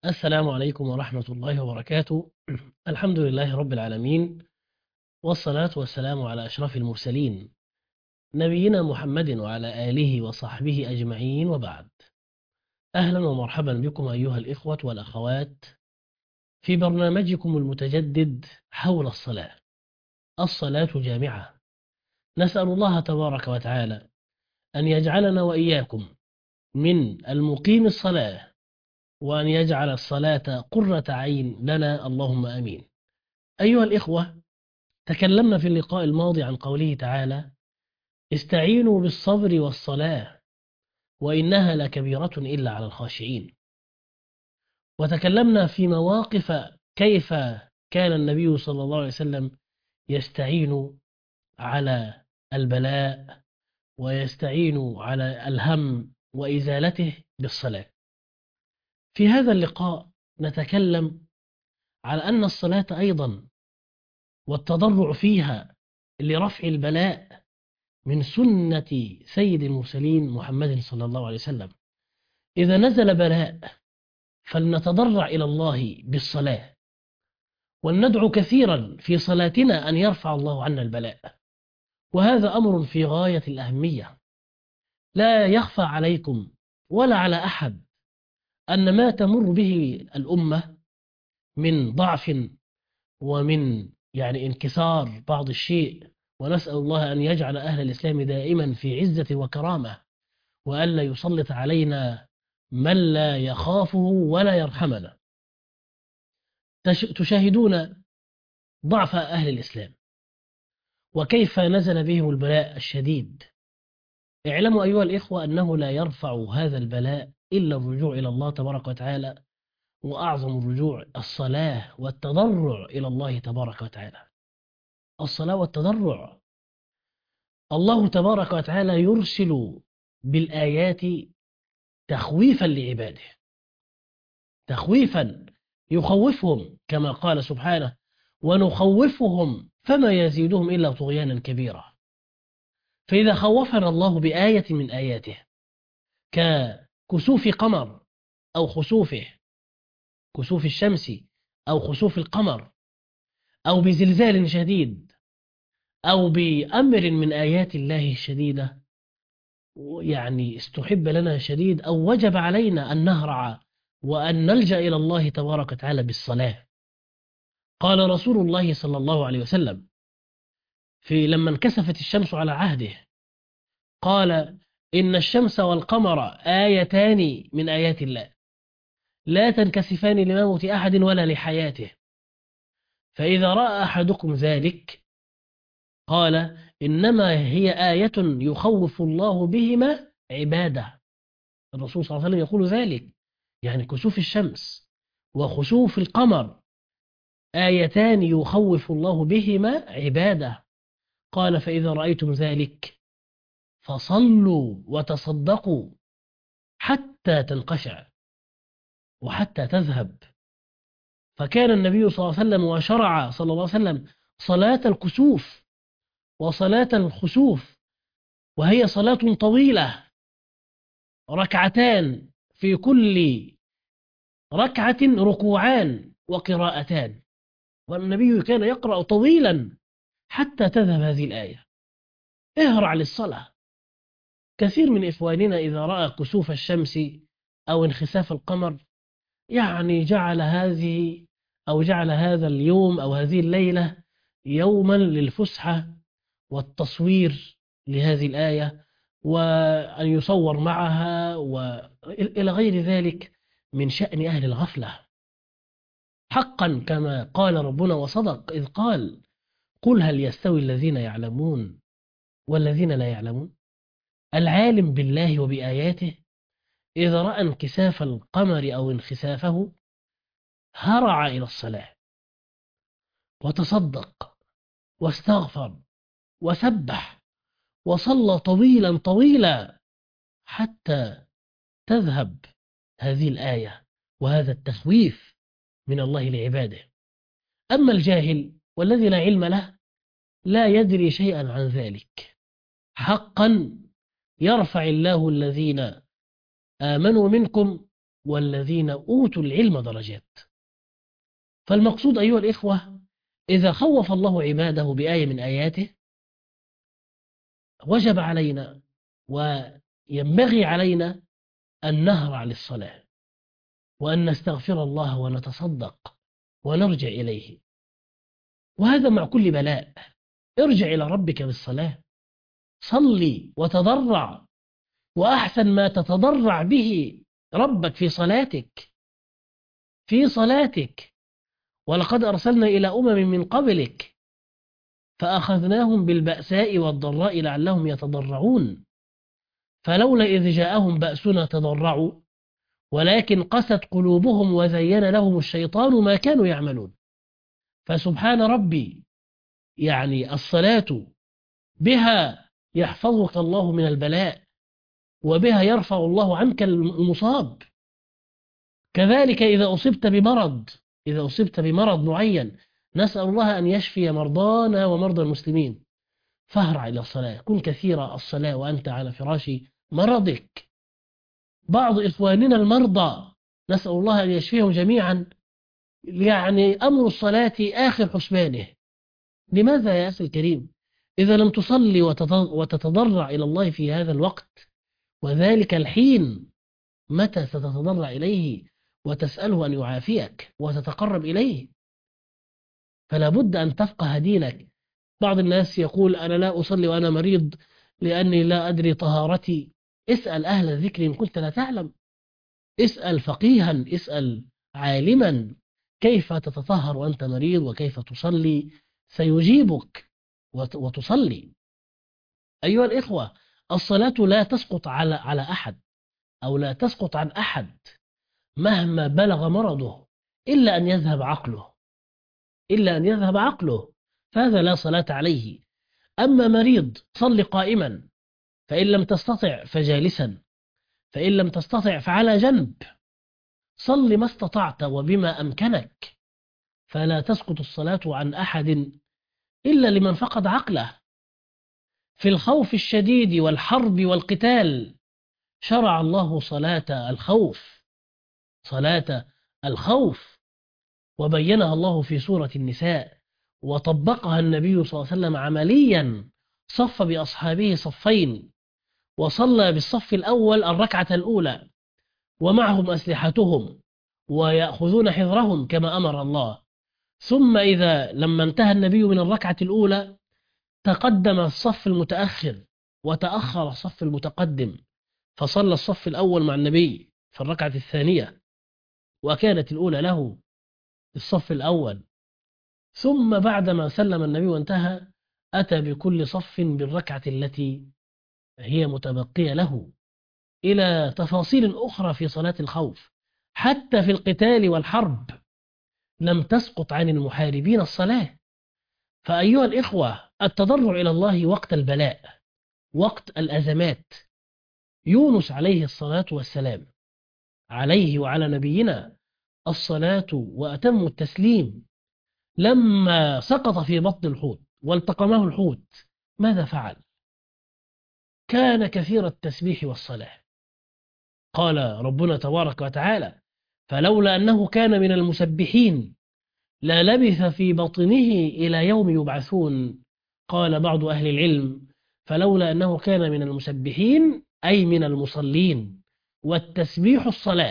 السلام عليكم ورحمة الله وبركاته. الحمد لله رب العالمين، والصلاة والسلام على أشرف المرسلين نبينا محمد وعلى آله وصحبه أجمعين، وبعد. أهلا ومرحبا بكم أيها الإخوة والأخوات في برنامجكم المتجدد حول الصلاة. الصلاة جامعة. نسأل الله تبارك وتعالى أن يجعلنا وإياكم من المقيم الصلاة، وأن يجعل الصلاة قرة عين لنا، اللهم آمين. أيها الإخوة، تكلمنا في اللقاء الماضي عن قوله تعالى: استعينوا بالصبر والصلاة وإنها لكبيرة إلا على الخاشعين. وتكلمنا في مواقف كيف كان النبي صلى الله عليه وسلم يستعين على البلاء ويستعين على الهم وإزالته بالصلاة. في هذا اللقاء نتكلم على أن الصلاة أيضا والتضرع فيها لرفع البلاء من سنة سيد المرسلين محمد صلى الله عليه وسلم. إذا نزل بلاء فلنتضرع إلى الله بالصلاة، ولندعو كثيرا في صلاتنا أن يرفع الله عنا البلاء، وهذا أمر في غاية الأهمية. لا يخفى عليكم ولا على أحد أن ما تمر به الأمة من ضعف ومن انكسار بعض الشيء، ونسأل الله أن يجعل أهل الإسلام دائما في عزة وكرامة، وألا يسلط علينا من لا يخافه ولا يرحمنا. تشاهدون ضعف أهل الإسلام وكيف نزل بهم البلاء الشديد. اعلموا أيها الإخوة أنه لا يرفع هذا البلاء إلا الرجوع إلى الله تبارك وتعالى، وأعظم الرجوع الصلاة والتضرع إلى الله تبارك وتعالى. الصلاة والتضرع. الله تبارك وتعالى يرسل بالآيات تخويفا لعباده، تخويفا يخوفهم، كما قال سبحانه: ونخوفهم فما يزيدهم إلا طغيانا كبيرا. فإذا خوفنا الله بآية من آياته ككسوف قمر أو خسوفه، كسوف الشمس أو خسوف القمر، أو بزلزال شديد، أو بأمر من آيات الله الشديدة، استحب لنا شديد أو وجب علينا أن نهرع وأن نلجأ إلى الله تبارك وتعالى بالصلاة. قال رسول الله صلى الله عليه وسلم في لما انكسفت الشمس على عهده، قال: إن الشمس والقمر آيتان من آيات الله لا تنكسفان لموت أحد ولا لحياته، فإذا رأى أحدكم ذلك قال: إنما هي آية يخوف الله بهما عباده. الرسول صلى الله عليه وسلم يقول ذلك، كسوف الشمس وخسوف القمر آيتان يخوف الله بهما عباده. قال: فإذا رأيتم ذلك فصلوا وتصدقوا حتى تنقشع وحتى تذهب. فكان النبي صلى الله عليه وسلم وشرع صلى الله عليه وسلم صلاة الكسوف وصلاة الخسوف، وهي صلاة طويلة، ركعتان في كل ركعة ركوعان وقراءتان، والنبي كان يقرأ طويلا حتى تذهب هذه الآية. اهرع للصلاة. كثير من إخواننا إذا رأى كسوف الشمس أو انخساف القمر جعل هذا اليوم أو هذه الليلة يوما للفسحة والتصوير لهذه الآية، وأن يصور معها وإلى غير ذلك من شأن أهل الغفلة. حقا كما قال ربنا وصدق إذ قال: قل هل يستوي الذين يعلمون والذين لا يعلمون. العالم بالله وبآياته إذا رأى انكساف القمر أو انخسافه هرع إلى الصلاة وتصدق واستغفر وسبح وصلى طويلا طويلا حتى تذهب هذه الآية وهذا التخويف من الله لعباده. أما الجاهل والذي لا علم له لا يدري شيئا عن ذلك. حقا يرفع الله الذين آمنوا منكم والذين أوتوا العلم درجات. فالمقصود أيها الإخوة، إذا خوف الله عباده بآية من آياته وجب علينا وينبغي علينا أن نهرع للصلاة، وأن نستغفر الله ونتصدق ونرجع إليه. وهذا مع كل بلاء. ارجع إلى ربك بالصلاة، صلي وتضرع، وأحسن ما تتضرع به ربك في صلاتك. ولقد أرسلنا إلى أمم من قبلك فأخذناهم بالبأساء والضراء لعلهم يتضرعون، فلولا إذ جاءهم بأسنا تضرعوا ولكن قست قلوبهم وزين لهم الشيطان ما كانوا يعملون. فسبحان ربي، يعني الصلاة بها يحفظك الله من البلاء، وبها يرفع الله عنك المصاب. كذلك إذا أصبت بمرض معين، نسأل الله أن يشفي مرضانا ومرضى المسلمين، فاهرع إلى الصلاة، كن كثير الصلاة وأنت على فراش مرضك. بعض إخواننا المرضى نسأل الله أن يشفيهم جميعا، يعني أمر الصلاة آخر حسبانه. لماذا يا أخي الكريم؟ إذا لم تصلي وتتضرع إلى الله في هذا الوقت وذلك الحين، متى ستتضرع إليه وتسأله أن يعافيك وتتقرب إليه؟ فلا بد أن تفقه دينك. بعض الناس يقول أنا لا أصلي وأنا مريض لأني لا أدري طهارتي. اسأل أهل الذكر إن كنت لا تعلم، اسأل فقيها، اسأل عالما كيف تتطهر وأنت مريض وكيف تصلي، سيجيبك وتصلي. أيها الإخوة، الصلاة لا تسقط على أحد، أو لا تسقط عن أحد مهما بلغ مرضه، إلا أن يذهب عقله، فهذا لا صلاة عليه. أما مريض صل قائما، فإن لم تستطع فجالسا، فإن لم تستطع فعلى جنب، صل ما استطعت وبما أمكنك. فلا تسقط الصلاة عن أحد إلا لمن فقد عقله. في الخوف الشديد والحرب والقتال شرع الله صلاة الخوف، وبينها الله في سورة النساء، وطبقها النبي صلى الله عليه وسلم عمليا. صف بأصحابه صفين، وصلى بالصف الأول الركعة الأولى، ومعهم أسلحتهم ويأخذون حذرهم كما أمر الله. ثم لما انتهى النبي من الركعة الأولى تقدم الصف المتأخر وتأخر الصف المتقدم، فصلى الصف الأول مع النبي في الركعة الثانية، وكانت الأولى له الصف الأول. ثم بعدما سلم النبي وانتهى أتى بكل صف بالركعة التي هي متبقية له، إلى تفاصيل أخرى في صلاة الخوف. حتى في القتال والحرب لم تسقط عن المحاربين الصلاة. فأيها الإخوة، التضرع إلى الله وقت البلاء، وقت الأزمات. يونس عليه الصلاة والسلام، عليه وعلى نبينا الصلاة وأتم التسليم، لما سقط في بطن الحوت والتقمه الحوت ماذا فعل؟ كان كثير التسبيح والصلاة. قال ربنا تبارك وتعالى: فلولا أنه كان من المسبحين لا لبث في بطنه إلى يوم يبعثون. قال بعض أهل العلم: فلولا أنه كان من المسبحين أي من المصلين، والتسبيح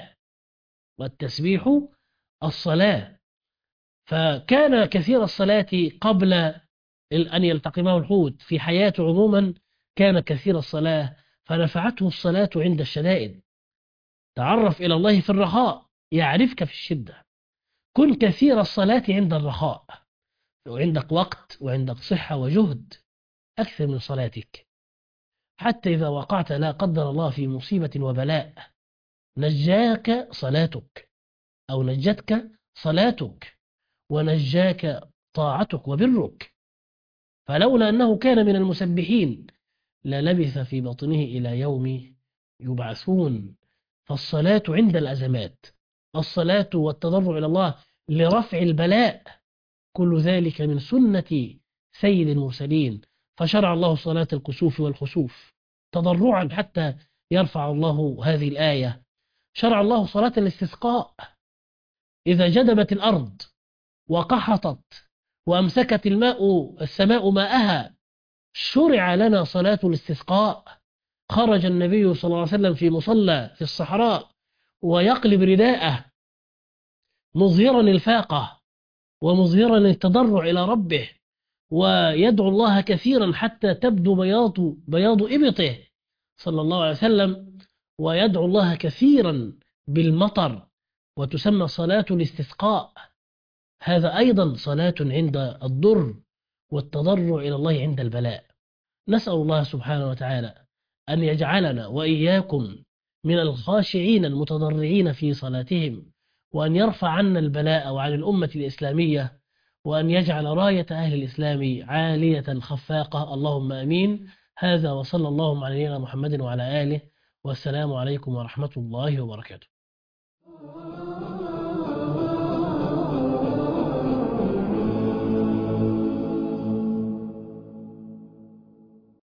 الصلاة. فكان كثير الصلاة قبل أن يلتقمه الحوت، في حياته عموما كان كثير الصلاة، فنفعته الصلاة عند الشدائد. تعرف إلى الله في الرخاء يعرفك في الشدة. كن كثير الصلاة عند الرخاء، وعندك وقت وعندك صحة وجهد، أكثر من صلاتك، حتى إذا وقعت لا قدر الله في مصيبة وبلاء نجاك صلاتك، أو نجتك صلاتك، ونجاك طاعتك وبرك. فلولا أنه كان من المسبحين للبث في بطنه إلى يوم يبعثون. فالصلاة عند الأزمات، الصلاة والتضرع إلى الله لرفع البلاء، كل ذلك من سنة سيد المرسلين. فشرع الله صلاة الكسوف والخسوف تضرعا حتى يرفع الله هذه الآية: شرع الله صلاة الاستسقاء إذا جدبت الأرض وقحطت وأمسكت السماء ماءها، شرع لنا صلاة الاستسقاء. خرج النبي صلى الله عليه وسلم في مصلى في الصحراء ويقلب رداءه مظهرا الفاقة ومظهرا التضرع إلى ربه، ويدعو الله كثيرا حتى تبدو بياض إبطه صلى الله عليه وسلم، ويدعو الله كثيرا بالمطر، وتسمى صلاة الاستسقاء. هذا أيضا صلاة عند الضر والتضرع إلى الله عند البلاء. نسأل الله سبحانه وتعالى أن يجعلنا وإياكم من الخاشعين المتضرعين في صلاتهم، وأن يرفع عنا البلاء وعن الأمة الإسلامية، وأن يجعل راية أهل الإسلام عالية خفاقة، اللهم أمين. هذا وصلى الله على نبينا محمد وعلى آله، والسلام عليكم ورحمة الله وبركاته.